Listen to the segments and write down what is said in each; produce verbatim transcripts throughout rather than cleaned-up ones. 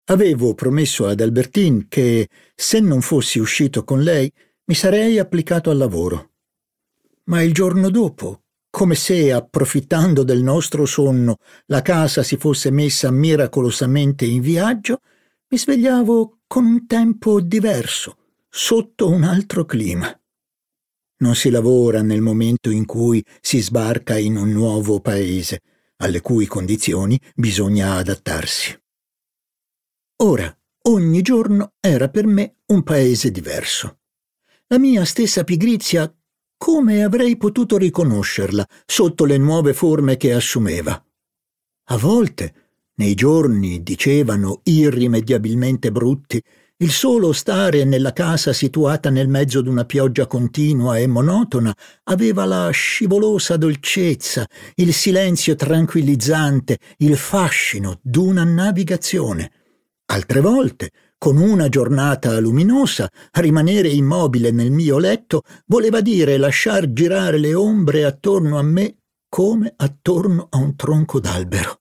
Avevo promesso ad Albertine che, se non fossi uscito con lei, mi sarei applicato al lavoro. Ma il giorno dopo, come se, approfittando del nostro sonno, la casa si fosse messa miracolosamente in viaggio, mi svegliavo con un tempo diverso, sotto un altro clima. Non si lavora nel momento in cui si sbarca in un nuovo paese, alle cui condizioni bisogna adattarsi. Ora, ogni giorno era per me un paese diverso. La mia stessa pigrizia, come avrei potuto riconoscerla sotto le nuove forme che assumeva? A volte, nei giorni, dicevano, irrimediabilmente brutti, il solo stare nella casa situata nel mezzo d'una pioggia continua e monotona aveva la scivolosa dolcezza, il silenzio tranquillizzante, il fascino d'una navigazione. Altre volte, con una giornata luminosa, rimanere immobile nel mio letto voleva dire lasciar girare le ombre attorno a me come attorno a un tronco d'albero.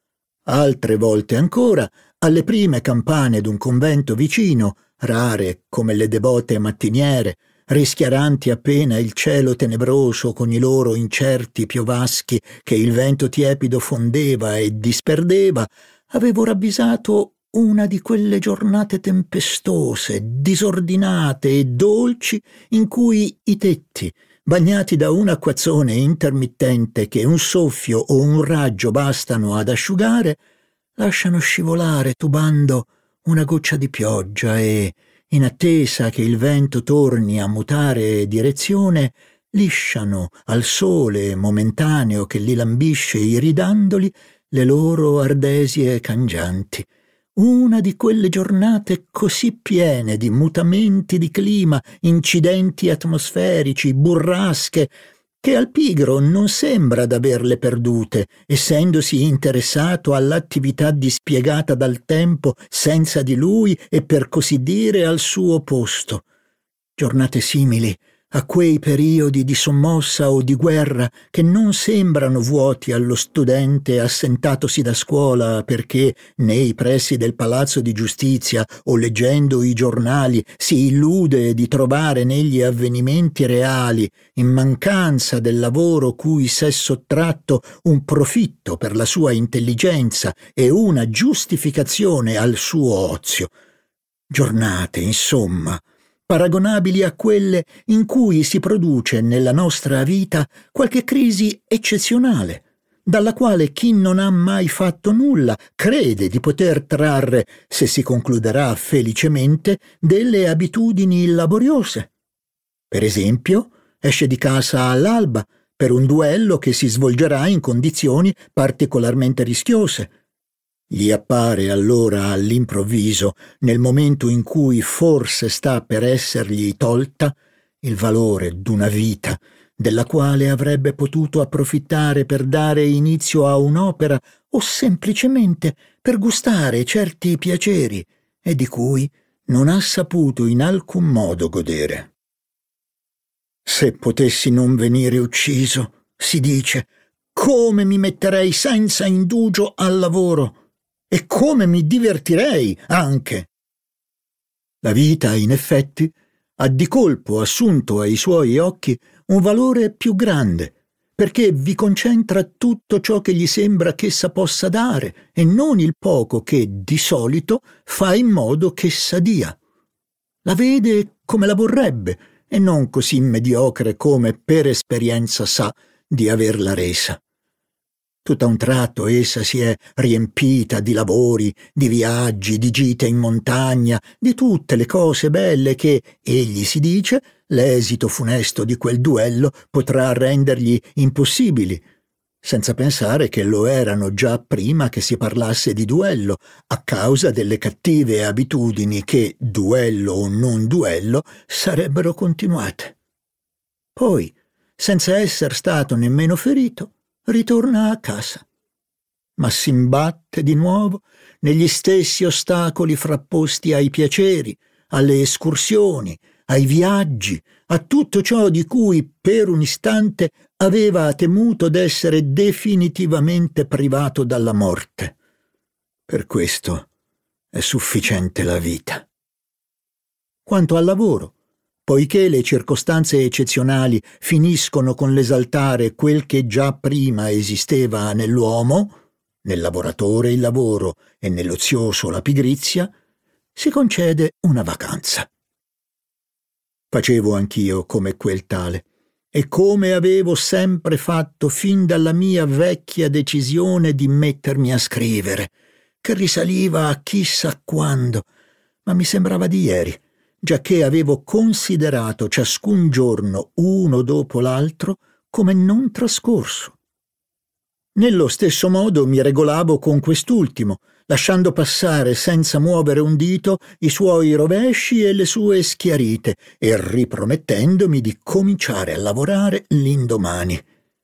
Altre volte ancora, alle prime campane d'un convento vicino, rare come le devote mattiniere, rischiaranti appena il cielo tenebroso con i loro incerti piovaschi che il vento tiepido fondeva e disperdeva, avevo ravvisato una di quelle giornate tempestose, disordinate e dolci in cui i tetti, bagnati da un acquazzone intermittente che un soffio o un raggio bastano ad asciugare, lasciano scivolare tubando una goccia di pioggia e, in attesa che il vento torni a mutare direzione, lisciano al sole momentaneo che li lambisce iridandoli le loro ardesie cangianti. Una di quelle giornate così piene di mutamenti di clima, incidenti atmosferici, burrasche, che al pigro non sembra d'averle perdute, essendosi interessato all'attività dispiegata dal tempo senza di lui e per così dire al suo posto. Giornate simili a quei periodi di sommossa o di guerra che non sembrano vuoti allo studente assentatosi da scuola perché nei pressi del palazzo di giustizia o leggendo i giornali si illude di trovare negli avvenimenti reali, in mancanza del lavoro cui s'è sottratto, un profitto per la sua intelligenza e una giustificazione al suo ozio. Giornate, insomma, paragonabili a quelle in cui si produce nella nostra vita qualche crisi eccezionale, dalla quale chi non ha mai fatto nulla crede di poter trarre, se si concluderà felicemente, delle abitudini laboriose. Per esempio, esce di casa all'alba per un duello che si svolgerà in condizioni particolarmente rischiose. Gli appare allora all'improvviso, nel momento in cui forse sta per essergli tolta, il valore d'una vita della quale avrebbe potuto approfittare per dare inizio a un'opera o semplicemente per gustare certi piaceri e di cui non ha saputo in alcun modo godere. Se potessi non venire ucciso, si dice, come mi metterei senza indugio al lavoro e come mi divertirei anche. La vita, in effetti, ha di colpo assunto ai suoi occhi un valore più grande, perché vi concentra tutto ciò che gli sembra ch'essa possa dare e non il poco che, di solito, fa in modo ch'essa dia. La vede come la vorrebbe e non così mediocre come per esperienza sa di averla resa. Tutto a un tratto essa si è riempita di lavori, di viaggi, di gite in montagna, di tutte le cose belle che, egli si dice, l'esito funesto di quel duello potrà rendergli impossibili, senza pensare che lo erano già prima che si parlasse di duello, a causa delle cattive abitudini che, duello o non duello, sarebbero continuate. Poi, senza esser stato nemmeno ferito, ritorna a casa, ma s'imbatte di nuovo negli stessi ostacoli frapposti ai piaceri, alle escursioni, ai viaggi, a tutto ciò di cui per un istante aveva temuto d'essere definitivamente privato dalla morte. Per questo è sufficiente la vita. Quanto al lavoro, poiché le circostanze eccezionali finiscono con l'esaltare quel che già prima esisteva nell'uomo, nel lavoratore il lavoro e nell'ozioso la pigrizia, si concede una vacanza. Facevo anch'io come quel tale, e come avevo sempre fatto fin dalla mia vecchia decisione di mettermi a scrivere, che risaliva a chissà quando, ma mi sembrava di ieri, giacché avevo considerato ciascun giorno uno dopo l'altro come non trascorso. Nello stesso modo mi regolavo con quest'ultimo, lasciando passare senza muovere un dito i suoi rovesci e le sue schiarite e ripromettendomi di cominciare a lavorare l'indomani.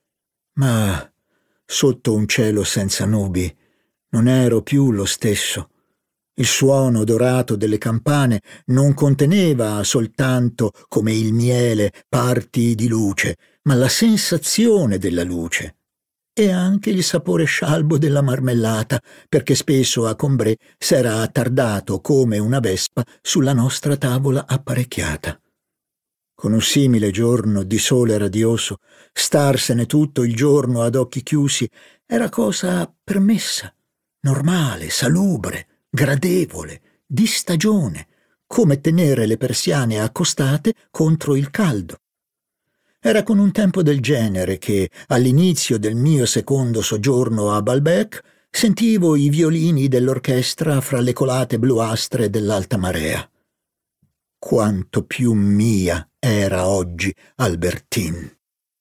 Ma sotto un cielo senza nubi non ero più lo stesso. Il suono dorato delle campane non conteneva soltanto, come il miele, parti di luce, ma la sensazione della luce. E anche il sapore scialbo della marmellata, perché spesso a Combray s'era attardato come una vespa sulla nostra tavola apparecchiata. Con un simile giorno di sole radioso, starsene tutto il giorno ad occhi chiusi era cosa permessa, normale, salubre, gradevole, di stagione, come tenere le persiane accostate contro il caldo. Era con un tempo del genere che, all'inizio del mio secondo soggiorno a Balbec, sentivo i violini dell'orchestra fra le colate bluastre dell'alta marea. Quanto più mia era oggi Albertine!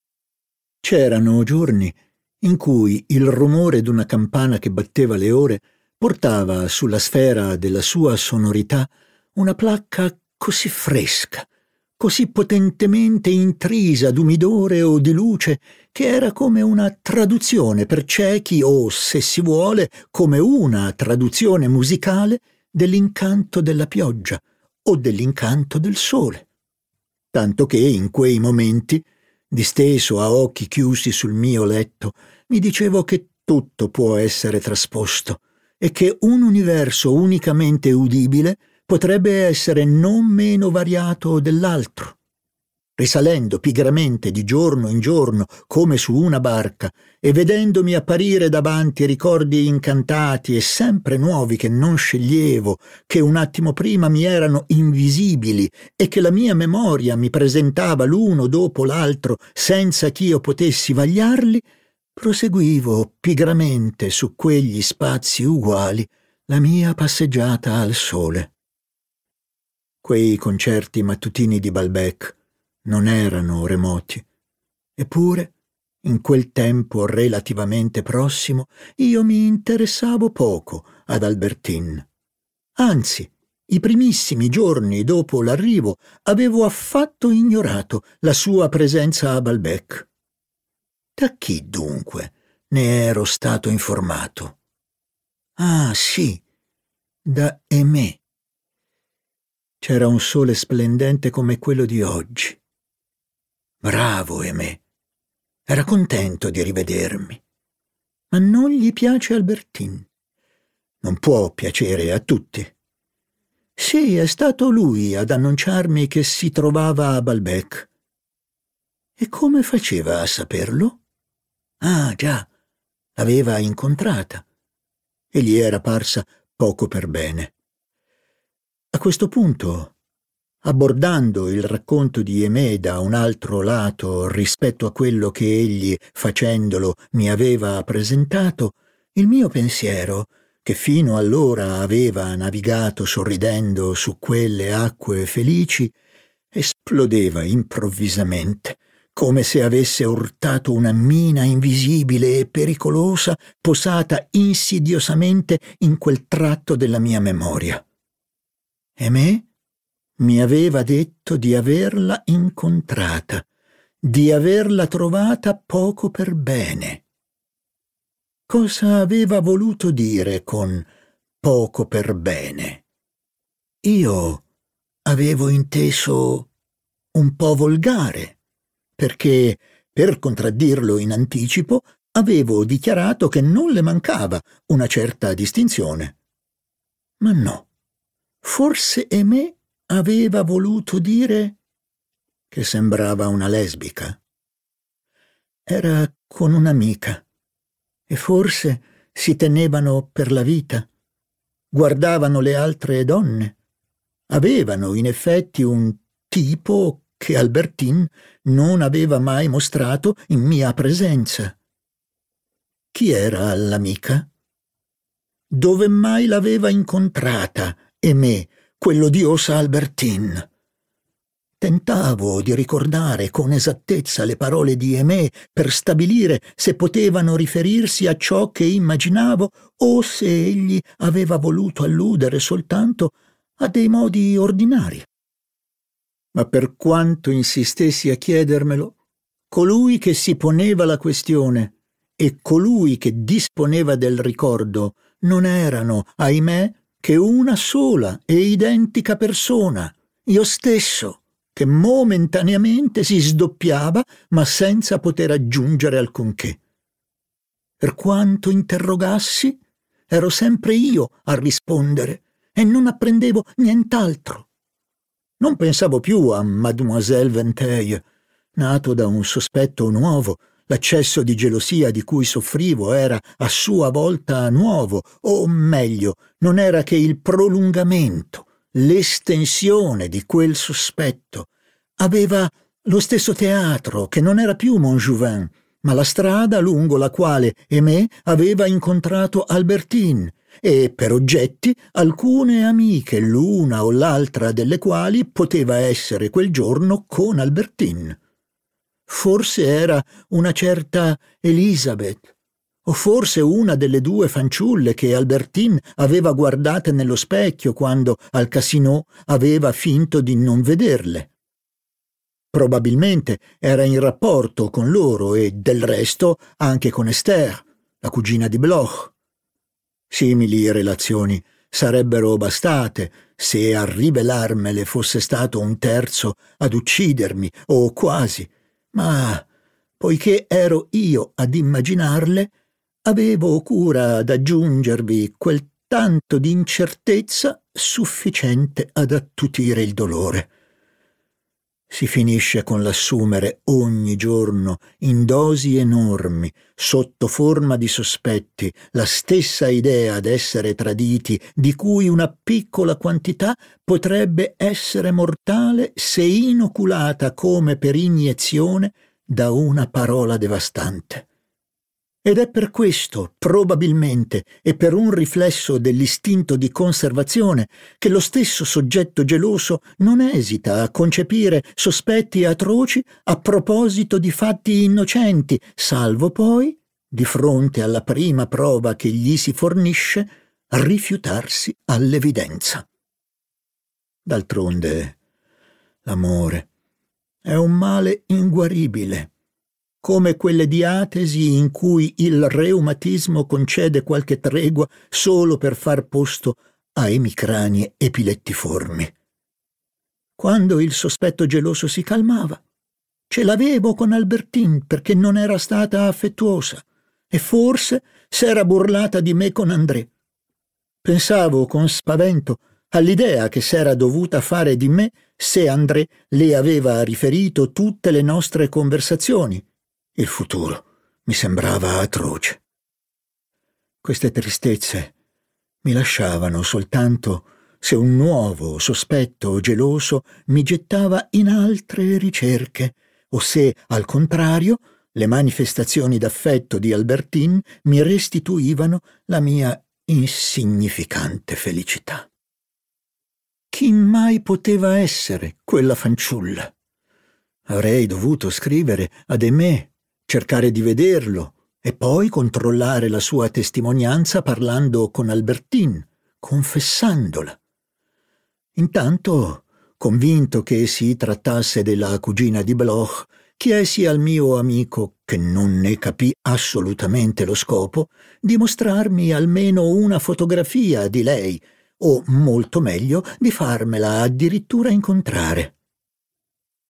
C'erano giorni in cui il rumore d'una campana che batteva le ore portava sulla sfera della sua sonorità una placca così fresca, così potentemente intrisa d'umidore o di luce, che era come una traduzione per ciechi o, se si vuole, come una traduzione musicale dell'incanto della pioggia o dell'incanto del sole. Tanto che in quei momenti, disteso a occhi chiusi sul mio letto, mi dicevo che tutto può essere trasposto e che un universo unicamente udibile potrebbe essere non meno variato dell'altro. Risalendo pigramente di giorno in giorno come su una barca e vedendomi apparire davanti ricordi incantati e sempre nuovi che non sceglievo, che un attimo prima mi erano invisibili e che la mia memoria mi presentava l'uno dopo l'altro senza ch'io potessi vagliarli, proseguivo pigramente su quegli spazi uguali la mia passeggiata al sole. Quei concerti mattutini di Balbec non erano remoti, eppure, in quel tempo relativamente prossimo, io mi interessavo poco ad Albertine. Anzi, i primissimi giorni dopo l'arrivo avevo affatto ignorato la sua presenza a Balbec. Da chi, dunque, ne ero stato informato? Ah, sì, da Aimé. C'era un sole splendente come quello di oggi. Bravo Aimé. Era contento di rivedermi. Ma non gli piace Albertine. Non può piacere a tutti. Sì, è stato lui ad annunciarmi che si trovava a Balbec. E come faceva a saperlo? Ah, già, l'aveva incontrata e gli era parsa poco per bene. A questo punto, abbordando il racconto di Aimé da un altro lato rispetto a quello che egli, facendolo, mi aveva presentato, il mio pensiero, che fino allora aveva navigato sorridendo su quelle acque felici, esplodeva improvvisamente, come se avesse urtato una mina invisibile e pericolosa posata insidiosamente in quel tratto della mia memoria. Aimé mi aveva detto di averla incontrata, di averla trovata poco per bene. Cosa aveva voluto dire con poco per bene? Io avevo inteso un po' volgare, perché, per contraddirlo in anticipo, avevo dichiarato che non le mancava una certa distinzione. Ma no, forse Aimé aveva voluto dire che sembrava una lesbica. Era con un'amica e forse si tenevano per la vita, guardavano le altre donne, avevano in effetti un tipo che Albertine non aveva mai mostrato in mia presenza. Chi era l'amica? Dove mai l'aveva incontrata, Aimé, quell'odiosa Albertine? Tentavo di ricordare con esattezza le parole di Aimé per stabilire se potevano riferirsi a ciò che immaginavo o se egli aveva voluto alludere soltanto a dei modi ordinari. Ma per quanto insistessi a chiedermelo, colui che si poneva la questione e colui che disponeva del ricordo non erano, ahimè, che una sola e identica persona, io stesso, che momentaneamente si sdoppiava ma senza poter aggiungere alcunché. Per quanto interrogassi, ero sempre io a rispondere e non apprendevo nient'altro. Non pensavo più a Mademoiselle Vinteuil, nato da un sospetto nuovo. L'accesso di gelosia di cui soffrivo era a sua volta nuovo, o meglio, non era che il prolungamento, l'estensione di quel sospetto. Aveva lo stesso teatro, che non era più Montjouvin, ma la strada lungo la quale Aimé aveva incontrato Albertine, e per oggetti alcune amiche, l'una o l'altra delle quali poteva essere quel giorno con Albertine. Forse era una certa Elisabeth, o forse una delle due fanciulle che Albertine aveva guardate nello specchio quando al Casino aveva finto di non vederle. Probabilmente era in rapporto con loro e, del resto, anche con Esther, la cugina di Bloch. Simili relazioni sarebbero bastate se a rivelarmele fosse stato un terzo ad uccidermi, o quasi, ma poiché ero io ad immaginarle, avevo cura d'aggiungervi quel tanto di incertezza sufficiente ad attutire il dolore. Si finisce con l'assumere ogni giorno, in dosi enormi, sotto forma di sospetti, la stessa idea d'essere traditi, di cui una piccola quantità potrebbe essere mortale se inoculata come per iniezione da una parola devastante. Ed è per questo, probabilmente, e per un riflesso dell'istinto di conservazione, che lo stesso soggetto geloso non esita a concepire sospetti atroci a proposito di fatti innocenti, salvo poi, di fronte alla prima prova che gli si fornisce, rifiutarsi all'evidenza. D'altronde, l'amore è un male inguaribile, come quelle diatesi in cui il reumatismo concede qualche tregua solo per far posto a emicranie epilettiformi. Quando il sospetto geloso si calmava, ce l'avevo con Albertine perché non era stata affettuosa e forse s'era burlata di me con André. Pensavo con spavento all'idea che s'era dovuta fare di me se André le aveva riferito tutte le nostre conversazioni. Il futuro mi sembrava atroce. Queste tristezze mi lasciavano soltanto se un nuovo sospetto geloso mi gettava in altre ricerche, o se, al contrario, le manifestazioni d'affetto di Albertine mi restituivano la mia insignificante felicità. Chi mai poteva essere quella fanciulla? Avrei dovuto scrivere ad Aimé, cercare di vederlo e poi controllare la sua testimonianza parlando con Albertine, confessandola. Intanto, convinto che si trattasse della cugina di Bloch, chiesi al mio amico, che non ne capì assolutamente lo scopo, di mostrarmi almeno una fotografia di lei, o molto meglio di farmela addirittura incontrare.